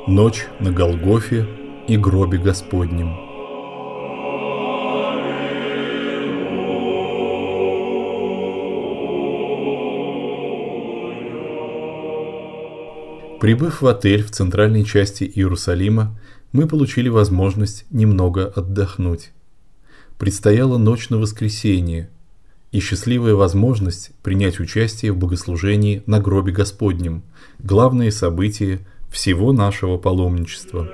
Ночь на Голгофе и гробе Господнем. Прибыв в отель в центральной части Иерусалима, мы получили возможность немного отдохнуть. Предстояла ночь на воскресенье и счастливая возможность принять участие в богослужении на гробе Господнем, главное событие всего нашего паломничества.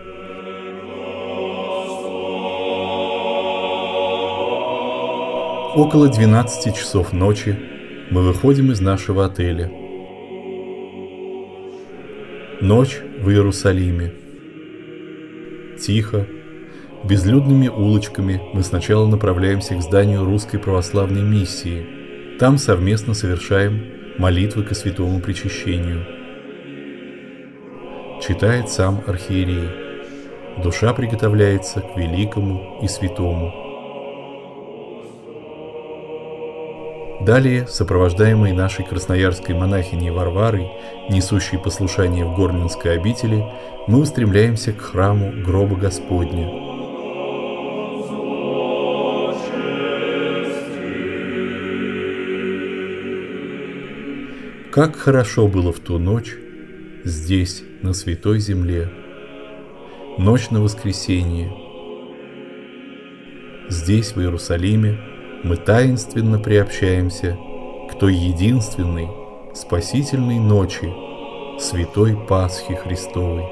Около 12 часов ночи мы выходим из нашего отеля. Ночь в Иерусалиме. Тихо, безлюдными улочками мы сначала направляемся к зданию Русской Православной Миссии. Там совместно совершаем молитвы ко Святому Причащению. Читает сам архиерей. Душа приготовляется к великому и святому. Далее, сопровождаемые нашей красноярской монахиней Варварой, несущей послушание в Горненской обители, мы устремляемся к храму гроба Господня. Как хорошо было в ту ночь здесь, на Святой Земле. Ночь на воскресенье. Здесь, в Иерусалиме, мы таинственно приобщаемся к той единственной, спасительной ночи, Святой Пасхи Христовой.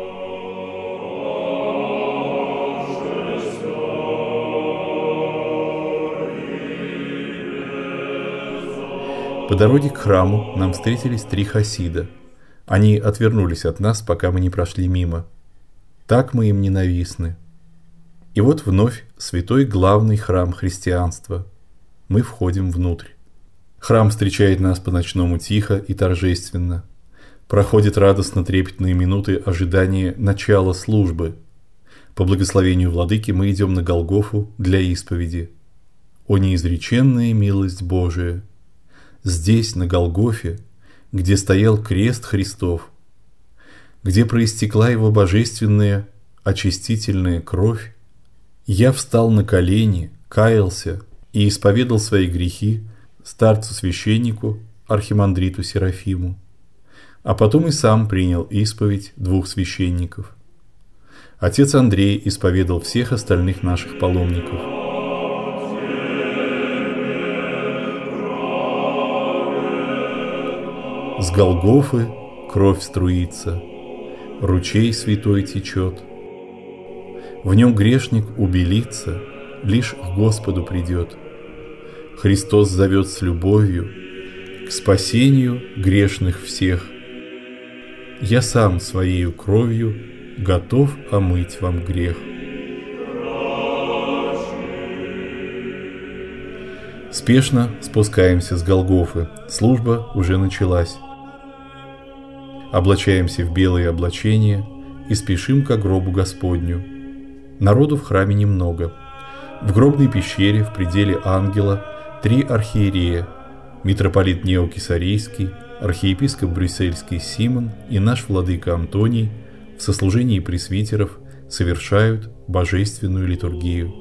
По дороге к храму нам встретились 3 хасида. Они отвернулись от нас, пока мы не прошли мимо. Так мы им ненавистны. И вот вновь святой главный храм христианства. Мы входим внутрь. Храм встречает нас по-ночному тихо и торжественно. Проходят радостно-трепетные минуты ожидания начала службы. По благословению владыки мы идем на Голгофу для исповеди. О неизреченная милость Божия! Здесь, на Голгофе, где стоял крест Христов, где проистекла его божественная очистительная кровь, я встал на колени, каялся и исповедал свои грехи старцу-священнику, архимандриту Серафиму, а потом и сам принял исповедь 2 священников. Отец Андрей исповедал всех остальных наших паломников. С Голгофы кровь струится, ручей святой течет. В нем грешник убелится, лишь к Господу придет. Христос зовет с любовью к спасению грешных всех. Я сам своею кровью готов омыть вам грех. Спешно спускаемся с Голгофы, служба уже началась. Облачаемся в белые облачения и спешим ко гробу Господню. Народу в храме немного. В гробной пещере в пределе ангела 3 архиерея: митрополит Неокесарийский, архиепископ Брюссельский Симон и наш владыка Антоний в сослужении пресвитеров совершают божественную литургию.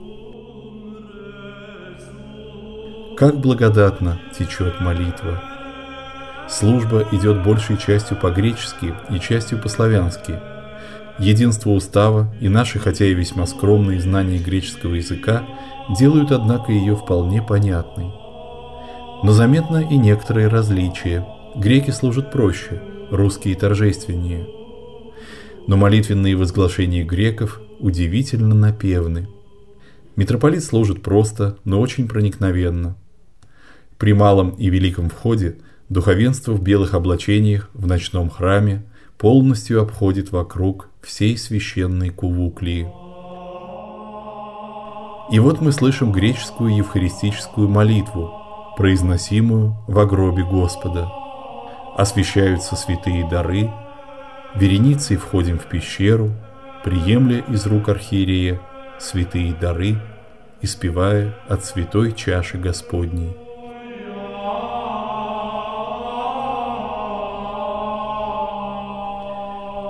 Как благодатно течет молитва! Служба идет большей частью по-гречески и частью по-славянски. Единство устава и наши, хотя и весьма скромные знания греческого языка, делают, однако, ее вполне понятной. Но заметно и некоторые различия. Греки служат проще, русские торжественнее. Но молитвенные возглашения греков удивительно напевны. Митрополит служит просто, но очень проникновенно. При малом и великом входе духовенство в белых облачениях в ночном храме полностью обходит вокруг всей священной кувуклии. И вот мы слышим греческую евхаристическую молитву, произносимую во гробе Господа. Освящаются святые дары, вереницей входим в пещеру, приемля из рук архиерея святые дары, испевая от святой чаши Господней.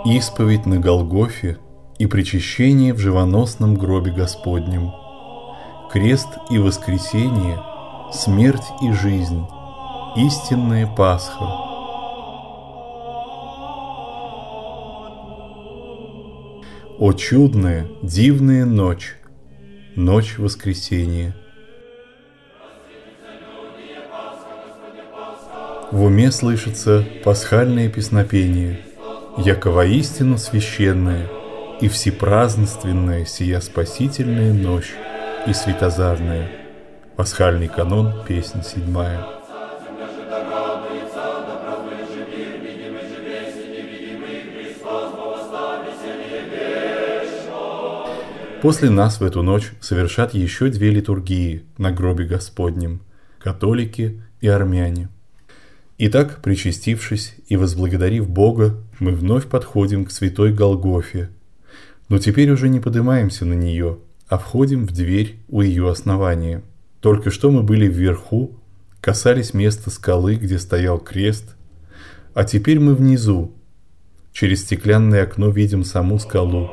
исповедь на Голгофе и причащение в живоносном гробе Господнем, крест и воскресение, смерть и жизнь, истинная Пасха. О чудная, дивная ночь, ночь воскресения! В уме слышится пасхальное песнопение, яко воистину священная и всепразднственная сия спасительная ночь и светозарная. Пасхальный канон, песня 7. После нас в эту ночь совершат еще 2 литургии на гробе Господнем – католики и армяне. Итак, причастившись и возблагодарив Бога, мы вновь подходим к святой Голгофе, но теперь уже не поднимаемся на нее, а входим в дверь у ее основания. Только что мы были вверху, касались места скалы, где стоял крест, а теперь мы внизу, через стеклянное окно видим саму скалу.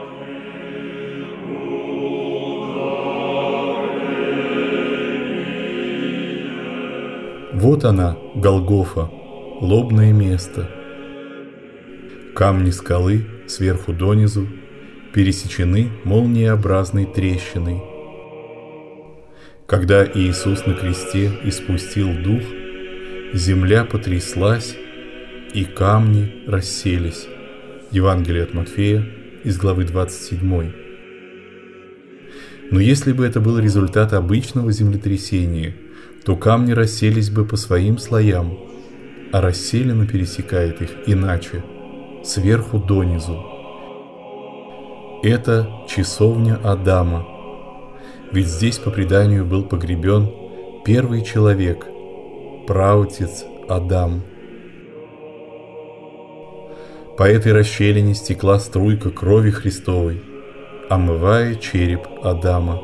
Вот она, Голгофа, лобное место. Камни скалы сверху донизу пересечены молниеобразной трещиной. Когда Иисус на кресте испустил дух, земля потряслась, и камни расселись. Евангелие от Матфея из главы 27. Но если бы это был результат обычного землетрясения, то камни расселись бы по своим слоям, а расселена пересекает их иначе, сверху донизу. Это часовня Адама, ведь здесь по преданию был погребен первый человек, праотец Адам. По этой расщелине стекла струйка крови Христовой, омывая череп Адама.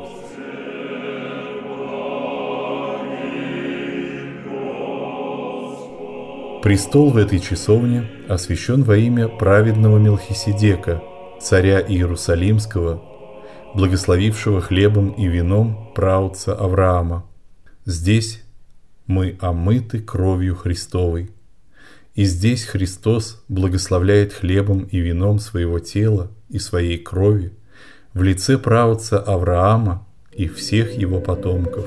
Престол в этой часовне освящен во имя праведного Мелхиседека, царя Иерусалимского, благословившего хлебом и вином праотца Авраама. Здесь мы омыты кровью Христовой, и здесь Христос благословляет хлебом и вином своего тела и своей крови в лице праотца Авраама и всех его потомков.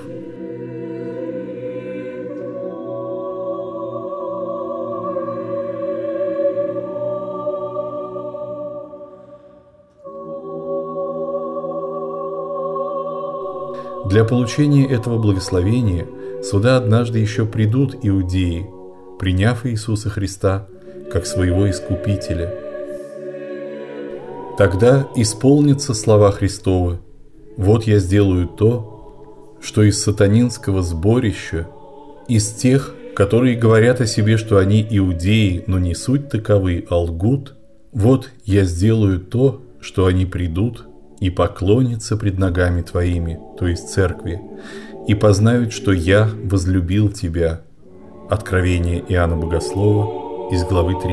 Для получения этого благословения сюда однажды еще придут иудеи, приняв Иисуса Христа как своего Искупителя. Тогда исполнятся слова Христовы: «Вот я сделаю то, что из сатанинского сборища, из тех, которые говорят о себе, что они иудеи, но не суть таковы, а лгут, вот я сделаю то, что они придут и поклонятся пред ногами Твоими, то есть Церкви, и познают, что Я возлюбил Тебя». Откровение Иоанна Богослова из главы 3.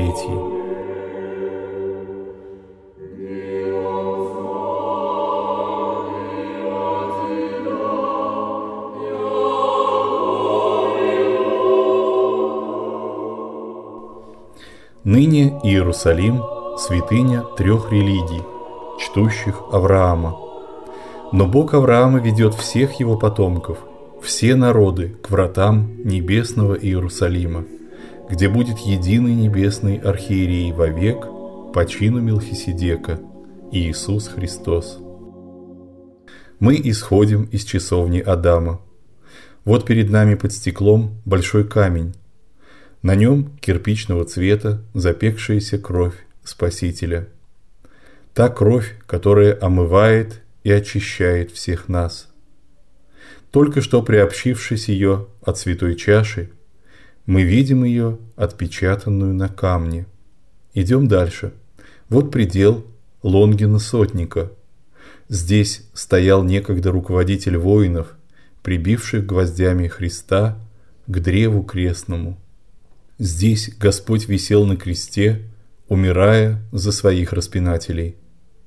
Ныне Иерусалим – святыня 3 религий, чтущих Авраама. Но Бог Авраама ведет всех его потомков, все народы, к вратам небесного Иерусалима, где будет единый небесный архиерей вовек по чину Мелхиседека, Иисус Христос. Мы исходим из часовни Адама. Вот перед нами под стеклом большой камень. На нем кирпичного цвета запекшаяся кровь Спасителя. Та кровь, которая омывает и очищает всех нас. Только что приобщившись ее от святой чаши, мы видим ее отпечатанную на камне. Идем дальше. Вот предел Лонгина сотника. Здесь стоял некогда руководитель воинов, прибивших гвоздями Христа к древу крестному. Здесь Господь висел на кресте, умирая за своих распинателей.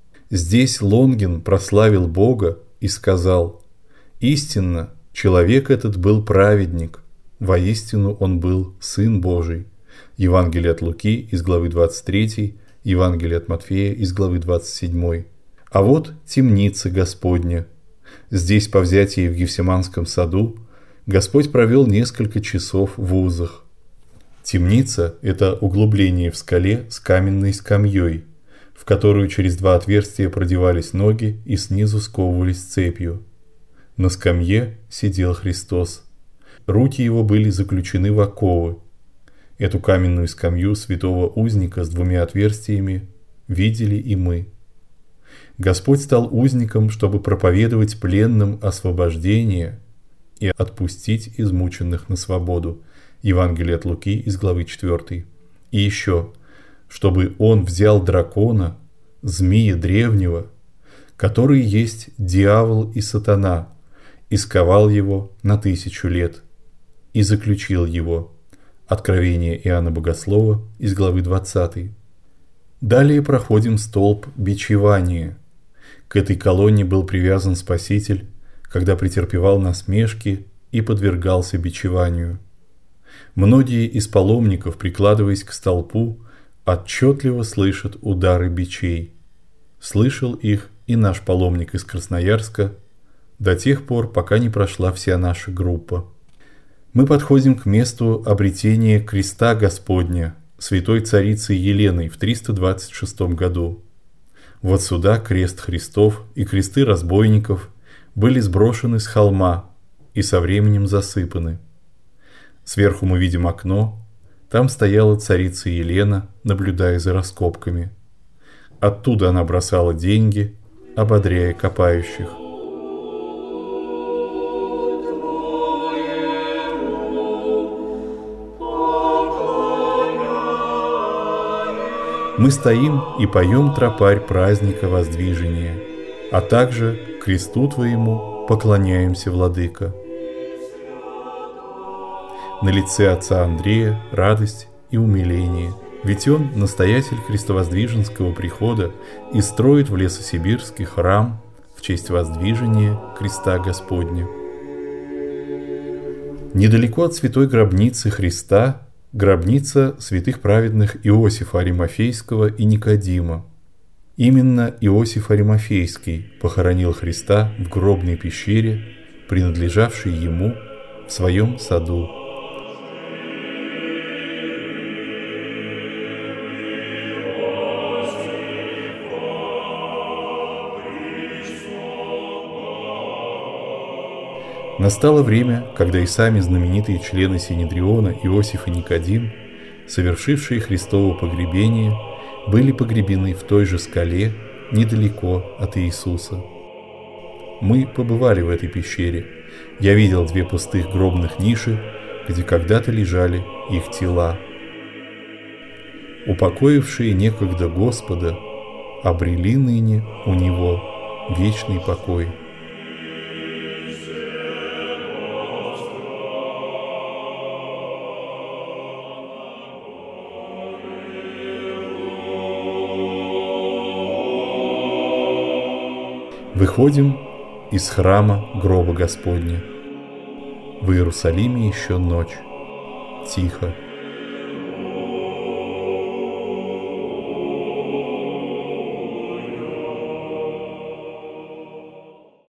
Здесь Лонгин прославил Бога и сказал: «Истинно, человек этот был праведник, воистину он был Сын Божий». Евангелие от Луки из главы 23, Евангелие от Матфея из главы 27. А вот темница Господня. Здесь, по взятии в Гефсиманском саду, Господь провел несколько часов в узах. Темница – это углубление в скале с каменной скамьей, в которую через 2 отверстия продевались ноги и снизу сковывались цепью. На скамье сидел Христос. Руки его были заключены в оковы. Эту каменную скамью святого узника с 2 отверстиями видели и мы. Господь стал узником, чтобы проповедовать пленным освобождение и отпустить измученных на свободу. Евангелие от Луки из главы 4. И еще, чтобы Он взял дракона, змея древнего, который есть дьявол и сатана, и сковал его на 1000 лет, и заключил его. Откровение Иоанна Богослова из главы 20. Далее проходим столб бичевания. К этой колонне был привязан Спаситель, когда претерпевал насмешки и подвергался бичеванию. Многие из паломников, прикладываясь к столпу, отчетливо слышат удары бичей. Слышал их и наш паломник из Красноярска до тех пор, пока не прошла вся наша группа. Мы подходим к месту обретения креста Господня святой царицы Еленой в 326 году. Вот сюда крест Христов и кресты разбойников были сброшены с холма и со временем засыпаны. Сверху мы видим окно, там стояла царица Елена, наблюдая за раскопками. Оттуда она бросала деньги, ободряя копающих. Мы стоим и поем тропарь праздника воздвижения, а также кресту Твоему поклоняемся, Владыка. На лице отца Андрея радость и умиление, ведь он настоятель Христовоздвиженского прихода и строит в Лесосибирске храм в честь воздвижения креста Господня. Недалеко от святой гробницы Христа гробница святых праведных Иосифа Аримафейского и Никодима. Именно Иосиф Аримафейский похоронил Христа в гробной пещере, принадлежавшей ему в своем саду. Настало время, когда и сами знаменитые члены Синедриона Иосиф и Никодим, совершившие Христово погребение, были погребены в той же скале недалеко от Иисуса. Мы побывали в этой пещере. Я видел 2 пустых гробных ниши, где когда-то лежали их тела. Упокоившие некогда Господа обрели ныне у Него вечный покой. Выходим из храма гроба Господня. В Иерусалиме еще ночь. Тихо.